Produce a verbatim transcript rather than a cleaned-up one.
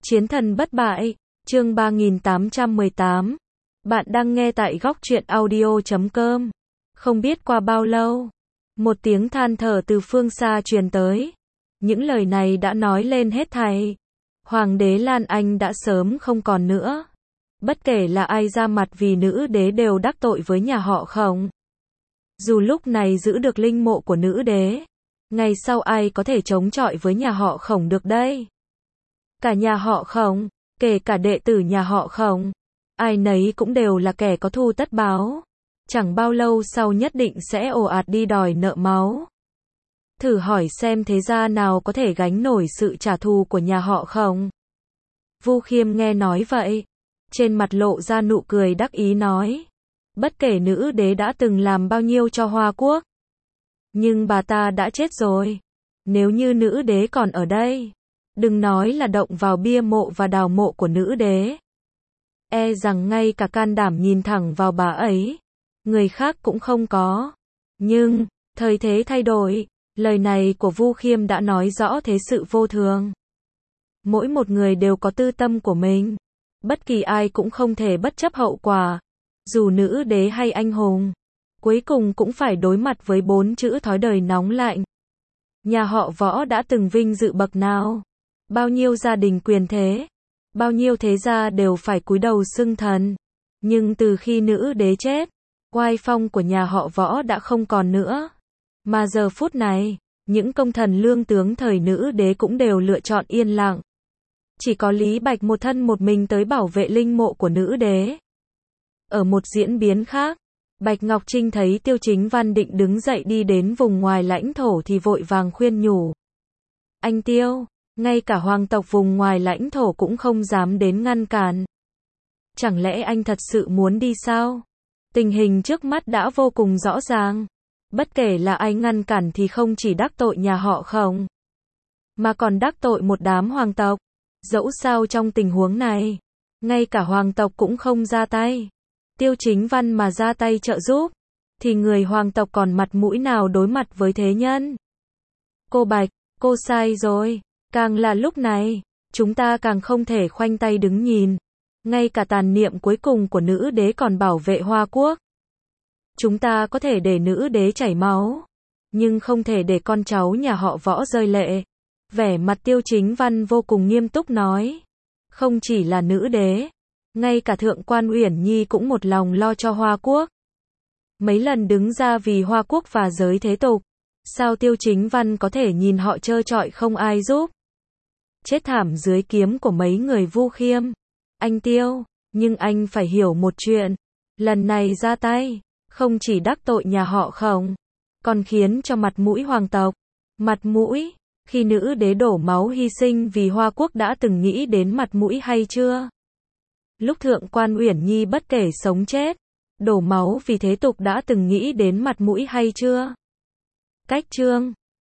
Chiến thần bất bại, chương ba nghìn tám trăm mười tám. Bạn đang nghe tại góc truyện audio chấm com. Không biết qua bao lâu, một tiếng than thở từ phương xa truyền tới. Những lời này đã nói lên hết thảy. Hoàng đế Lan Anh đã sớm không còn nữa. Bất kể là ai ra mặt vì nữ đế đều đắc tội với nhà họ Khổng. Dù lúc này giữ được linh mộ của nữ đế, ngày sau ai có thể chống chọi với nhà họ Khổng được đây? Cả nhà họ Khổng, kể cả đệ tử nhà họ Khổng, ai nấy cũng đều là kẻ có thù tất báo. Chẳng bao lâu sau nhất định sẽ ồ ạt đi đòi nợ máu. Thử hỏi xem thế gia nào có thể gánh nổi sự trả thù của nhà họ Khổng. Vu Khiêm nghe nói vậy, trên mặt lộ ra nụ cười đắc ý nói, bất kể nữ đế đã từng làm bao nhiêu cho Hoa Quốc, nhưng bà ta đã chết rồi. Nếu như nữ đế còn ở đây, đừng nói là động vào bia mộ và đào mộ của nữ đế, e rằng ngay cả can đảm nhìn thẳng vào bà ấy, người khác cũng không có. Nhưng, thời thế thay đổi, lời này của Vu Khiêm đã nói rõ thế sự vô thường. Mỗi một người đều có tư tâm của mình, bất kỳ ai cũng không thể bất chấp hậu quả, dù nữ đế hay anh hùng, cuối cùng cũng phải đối mặt với bốn chữ thói đời nóng lạnh. Nhà họ Võ đã từng vinh dự bậc nào? Bao nhiêu gia đình quyền thế, bao nhiêu thế gia đều phải cúi đầu xưng thần. Nhưng từ khi nữ đế chết, oai phong của nhà họ Võ đã không còn nữa. Mà giờ phút này, những công thần lương tướng thời nữ đế cũng đều lựa chọn yên lặng. Chỉ có Lý Bạch một thân một mình tới bảo vệ linh mộ của nữ đế. Ở một diễn biến khác, Bạch Ngọc Trinh thấy Tiêu Chính Văn định đứng dậy đi đến vùng ngoài lãnh thổ thì vội vàng khuyên nhủ. Anh Tiêu, ngay cả hoàng tộc vùng ngoài lãnh thổ cũng không dám đến ngăn cản. Chẳng lẽ anh thật sự muốn đi sao? Tình hình trước mắt đã vô cùng rõ ràng. Bất kể là ai ngăn cản thì không chỉ đắc tội nhà họ Khổng, mà còn đắc tội một đám hoàng tộc. Dẫu sao trong tình huống này, ngay cả hoàng tộc cũng không ra tay. Tiêu Chính Văn mà ra tay trợ giúp, thì người hoàng tộc còn mặt mũi nào đối mặt với thế nhân? Cô Bạch, cô sai rồi. Càng là lúc này, chúng ta càng không thể khoanh tay đứng nhìn. Ngay cả tàn niệm cuối cùng của nữ đế còn bảo vệ Hoa Quốc. Chúng ta có thể để nữ đế chảy máu, nhưng không thể để con cháu nhà họ Võ rơi lệ. Vẻ mặt Tiêu Chính Văn vô cùng nghiêm túc nói. Không chỉ là nữ đế, ngay cả Thượng quan Uyển Nhi cũng một lòng lo cho Hoa Quốc. Mấy lần đứng ra vì Hoa Quốc và giới thế tục. Sao Tiêu Chính Văn có thể nhìn họ trơ trọi không ai giúp? Chết thảm dưới kiếm của mấy người Vu Khiêm. Anh Tiêu, nhưng anh phải hiểu một chuyện. Lần này ra tay, không chỉ đắc tội nhà họ Khổng, còn khiến cho mặt mũi hoàng tộc. Mặt mũi, khi nữ đế đổ máu hy sinh vì Hoa Quốc đã từng nghĩ đến mặt mũi hay chưa? Lúc Thượng quan Uyển Nhi bất kể sống chết, đổ máu vì thế tục đã từng nghĩ đến mặt mũi hay chưa? Cách chương